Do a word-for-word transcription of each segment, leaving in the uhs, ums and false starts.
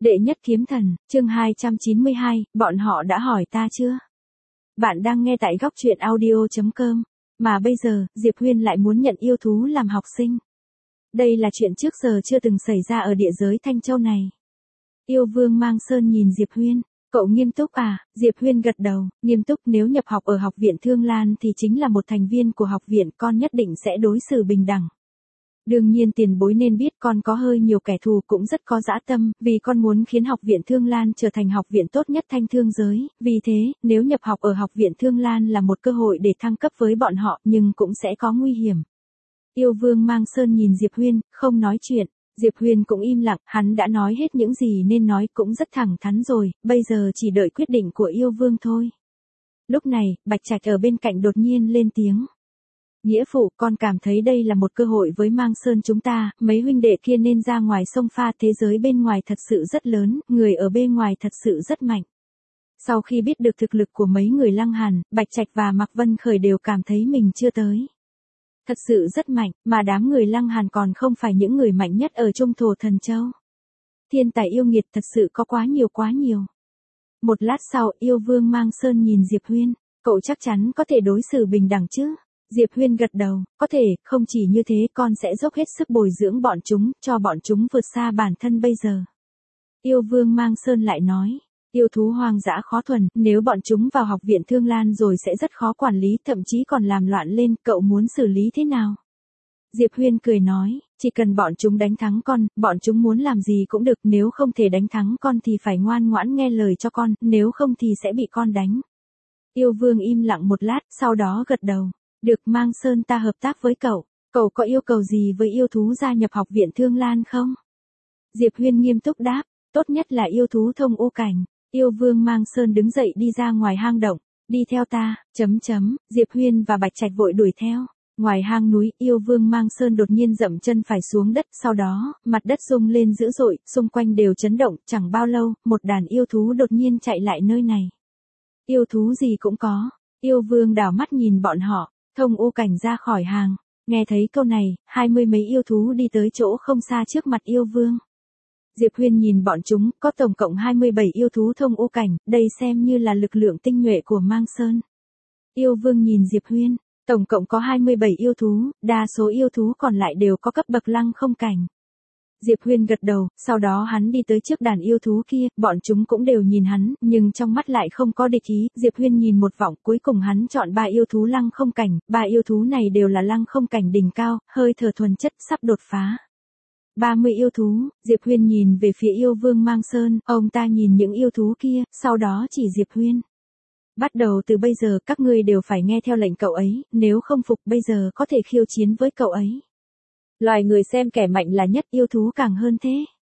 Đệ nhất kiếm thần, chương hai trăm chín mươi hai, bọn họ đã hỏi ta chưa? Bạn đang nghe tại góc truyện audio chấm com, mà bây giờ, Diệp Huyên lại muốn nhận yêu thú làm học sinh. Đây là chuyện trước giờ chưa từng xảy ra ở địa giới Thanh Châu này. Yêu Vương Mang Sơn nhìn Diệp Huyên, cậu nghiêm túc à? Diệp Huyên gật đầu, nghiêm túc. Nếu nhập học ở học viện Thương Lan thì chính là một thành viên của học viện, con nhất định sẽ đối xử bình đẳng. Đương nhiên tiền bối nên biết con có hơi nhiều kẻ thù cũng rất có dã tâm, vì con muốn khiến học viện Thương Lan trở thành học viện tốt nhất Thanh Thương giới, vì thế, nếu nhập học ở học viện Thương Lan là một cơ hội để thăng cấp với bọn họ, nhưng cũng sẽ có nguy hiểm. Yêu Vương Mang Sơn nhìn Diệp Huyên, không nói chuyện. Diệp Huyên cũng im lặng, hắn đã nói hết những gì nên nói, cũng rất thẳng thắn rồi, bây giờ chỉ đợi quyết định của Yêu Vương thôi. Lúc này, Bạch Trạch ở bên cạnh đột nhiên lên tiếng. Nghĩa phụ, con cảm thấy đây là một cơ hội với Mang Sơn chúng ta, mấy huynh đệ kia nên ra ngoài sông pha, thế giới bên ngoài thật sự rất lớn, người ở bên ngoài thật sự rất mạnh. Sau khi biết được thực lực của mấy người Lăng Hàn, Bạch Trạch và Mạc Vân Khởi đều cảm thấy mình chưa tới. Thật sự rất mạnh, mà đám người Lăng Hàn còn không phải những người mạnh nhất ở Trung Thổ Thần Châu. Thiên tài yêu nghiệt thật sự có quá nhiều quá nhiều. Một lát sau, Yêu Vương Mang Sơn nhìn Diệp Huyên, cậu chắc chắn có thể đối xử bình đẳng chứ? Diệp Huyên gật đầu, có thể, không chỉ như thế, con sẽ dốc hết sức bồi dưỡng bọn chúng, cho bọn chúng vượt xa bản thân bây giờ. Yêu Vương Mang Sơn lại nói, yêu thú hoang dã khó thuần, nếu bọn chúng vào học viện Thương Lan rồi sẽ rất khó quản lý, thậm chí còn làm loạn lên, cậu muốn xử lý thế nào? Diệp Huyên cười nói, chỉ cần bọn chúng đánh thắng con, bọn chúng muốn làm gì cũng được, nếu không thể đánh thắng con thì phải ngoan ngoãn nghe lời cho con, nếu không thì sẽ bị con đánh. Yêu Vương im lặng một lát, sau đó gật đầu. Được, Mang Sơn, ta hợp tác với cậu. Cậu có yêu cầu gì với yêu thú gia nhập học viện Thương Lan không? Diệp Huyên nghiêm túc đáp, tốt nhất là yêu thú thông u cảnh. Yêu Vương Mang Sơn đứng dậy đi ra ngoài hang động, đi theo ta, chấm chấm, Diệp Huyên và Bạch Trạch vội đuổi theo. Ngoài hang núi, Yêu Vương Mang Sơn đột nhiên dậm chân phải xuống đất, sau đó, mặt đất rung lên dữ dội, xung quanh đều chấn động, chẳng bao lâu, một đàn yêu thú đột nhiên chạy lại nơi này. Yêu thú gì cũng có. Yêu Vương đảo mắt nhìn bọn họ. Thông u cảnh ra khỏi hàng, nghe thấy câu này, hai mươi mấy yêu thú đi tới chỗ không xa trước mặt Yêu Vương. Diệp Huyên nhìn bọn chúng, có tổng cộng hai mươi bảy yêu thú thông u cảnh, đây xem như là lực lượng tinh nhuệ của Mang Sơn. Yêu Vương nhìn Diệp Huyên, tổng cộng có hai mươi bảy yêu thú, đa số yêu thú còn lại đều có cấp bậc lăng không cảnh. Diệp Huyên gật đầu, sau đó hắn đi tới trước đàn yêu thú kia, bọn chúng cũng đều nhìn hắn, nhưng trong mắt lại không có địch ý. Diệp Huyên nhìn một vòng, cuối cùng hắn chọn ba yêu thú lăng không cảnh, ba yêu thú này đều là lăng không cảnh đỉnh cao, hơi thở thuần chất, sắp đột phá. ba mươi yêu thú, Diệp Huyên nhìn về phía Yêu Vương Mang Sơn, ông ta nhìn những yêu thú kia, sau đó chỉ Diệp Huyên. Bắt đầu từ bây giờ các ngươi đều phải nghe theo lệnh cậu ấy, nếu không phục bây giờ có thể khiêu chiến với cậu ấy. Loài người xem kẻ mạnh là nhất, yêu thú càng hơn thế.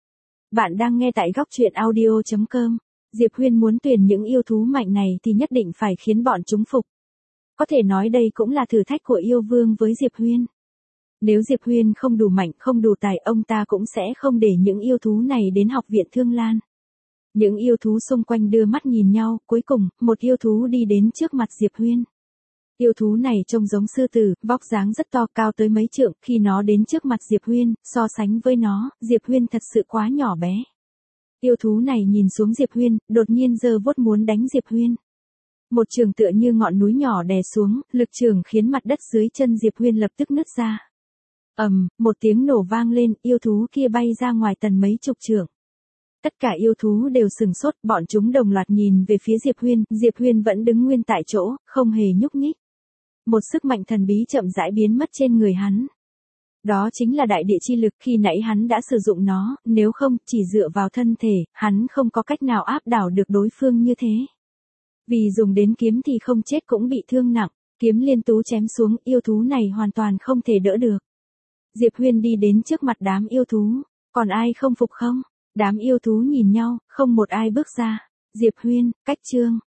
Bạn đang nghe tại góc truyện audio chấm com. Diệp Huyên muốn tuyển những yêu thú mạnh này thì nhất định phải khiến bọn chúng phục. Có thể nói đây cũng là thử thách của Yêu Vương với Diệp Huyên. Nếu Diệp Huyên không đủ mạnh, không đủ tài, ông ta cũng sẽ không để những yêu thú này đến học viện Thương Lan. Những yêu thú xung quanh đưa mắt nhìn nhau, cuối cùng, một yêu thú đi đến trước mặt Diệp Huyên. Yêu thú này trông giống sư tử, vóc dáng rất to, cao tới mấy trượng, khi nó đến trước mặt Diệp Huyên, so sánh với nó, Diệp Huyên thật sự quá nhỏ bé. Yêu thú này nhìn xuống Diệp Huyên, đột nhiên giơ vuốt muốn đánh Diệp Huyên. Một trường tựa như ngọn núi nhỏ đè xuống, lực trường khiến mặt đất dưới chân Diệp Huyên lập tức nứt ra. Ầm, um, một tiếng nổ vang lên, yêu thú kia bay ra ngoài tầm mấy chục trượng. Tất cả yêu thú đều sừng sốt, bọn chúng đồng loạt nhìn về phía Diệp Huyên, Diệp Huyên vẫn đứng nguyên tại chỗ, không hề nhúc nhích. Một sức mạnh thần bí chậm rãi biến mất trên người hắn. Đó chính là đại địa chi lực, khi nãy hắn đã sử dụng nó, nếu không, chỉ dựa vào thân thể, hắn không có cách nào áp đảo được đối phương như thế. Vì dùng đến kiếm thì không chết cũng bị thương nặng, kiếm liên tú chém xuống, yêu thú này hoàn toàn không thể đỡ được. Diệp Huyên đi đến trước mặt đám yêu thú, còn ai không phục không? Đám yêu thú nhìn nhau, không một ai bước ra. Diệp Huyên, cách chương,